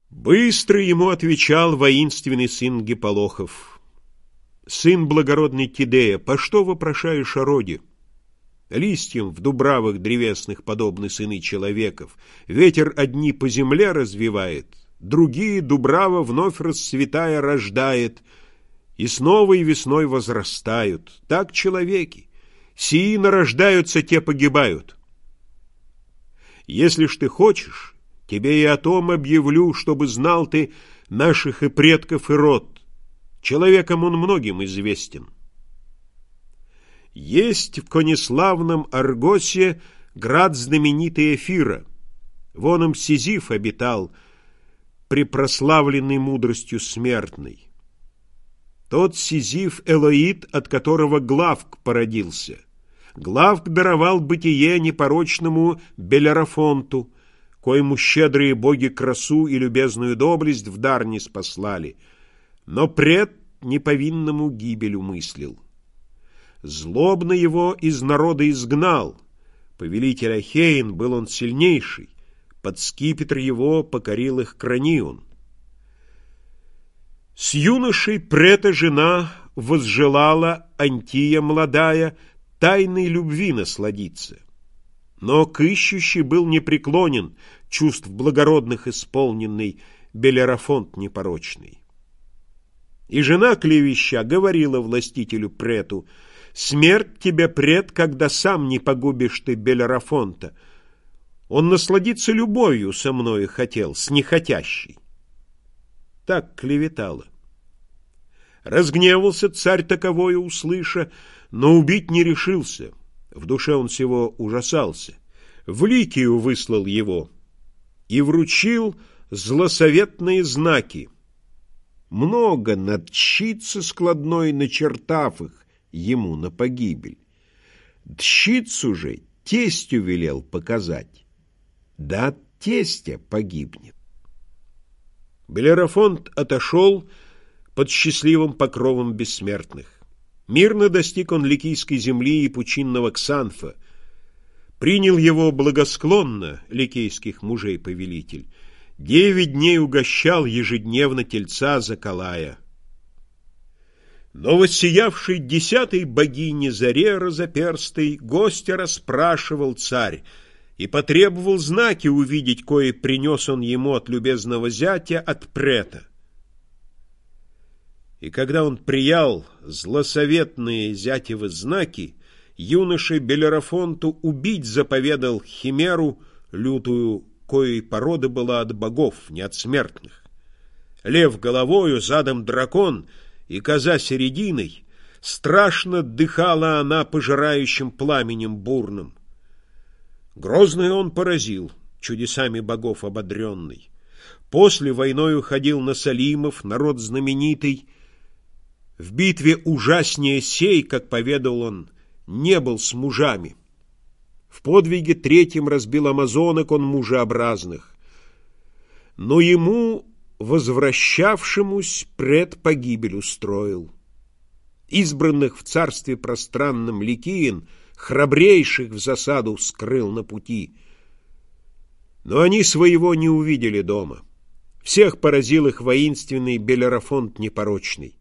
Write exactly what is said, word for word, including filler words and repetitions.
Быстро ему отвечал воинственный сын Гиполохов: «Сын благородный Тидея, по что вопрошаешь о роде? Листьям в дубравах древесных подобны сыны человеков. Ветер одни по земле развивает, другие дубрава вновь расцветая рождает, и с новой весной возрастают. Так человеки. Сии нарождаются, те погибают. Если ж ты хочешь, тебе и о том объявлю, чтобы знал ты наших и предков, и род. Человеком он многим известен. Есть в конеславном Аргосе град знаменитый Эфира. Вон им Сизиф обитал, препрославленный мудростью смертной. Тот Сизиф Элоид, от которого Главк породился. Главк даровал бытие непорочному Белерафонту, коему щедрые боги красу и любезную доблесть в дар не спаслали, но пред неповинному гибель умыслил. Злобно его из народа изгнал. Повелитель Ахеин был он сильнейший, под скипетр его покорил их Кранион. С юношей прета жена возжелала Антия молодая тайной любви насладиться. Но к ищущей был непреклонен, чувств благородных исполненный Белерафонт непорочный. И жена клевеща говорила властителю прету: «Смерть тебе, прет, когда сам не погубишь ты Белерафонта. Он насладиться любовью со мною хотел, с нехотящей». Так клеветала. Разгневался царь таковое услыша, но убить не решился. В душе он всего ужасался. В Ликию выслал его и вручил злосоветные знаки. Много над тщицы складной начертав их ему на погибель. Тщицу же тестю велел показать, да от тестя погибнет. Белерафонт отошел под счастливым покровом бессмертных. Мирно достиг он ликийской земли и пучинного Ксанфа. Принял его благосклонно ликейских мужей повелитель. Девять дней угощал ежедневно тельца заколая. Но воссиявший десятой богине заре разоперстой гостя расспрашивал царь и потребовал знаки увидеть, кое принес он ему от любезного зятя, от прета. И когда он приял злосоветные зятевы знаки, юноше Белерафонту убить заповедал химеру лютую, коей порода была от богов, не от смертных. Лев головою, задом дракон и коза серединой, страшно дыхала она пожирающим пламенем бурным. Грозный он поразил, чудесами богов ободренный. После войною ходил на Салимов, народ знаменитый. В битве ужаснее сей, как поведал он, не был с мужами. В подвиге третьем разбил амазонок он мужеобразных. Но ему, возвращавшемусь, пред погибель устроил. Избранных в царстве пространном Ликиен, храбрейших в засаду скрыл на пути. Но они своего не увидели дома. Всех поразил их воинственный Белерафонт непорочный.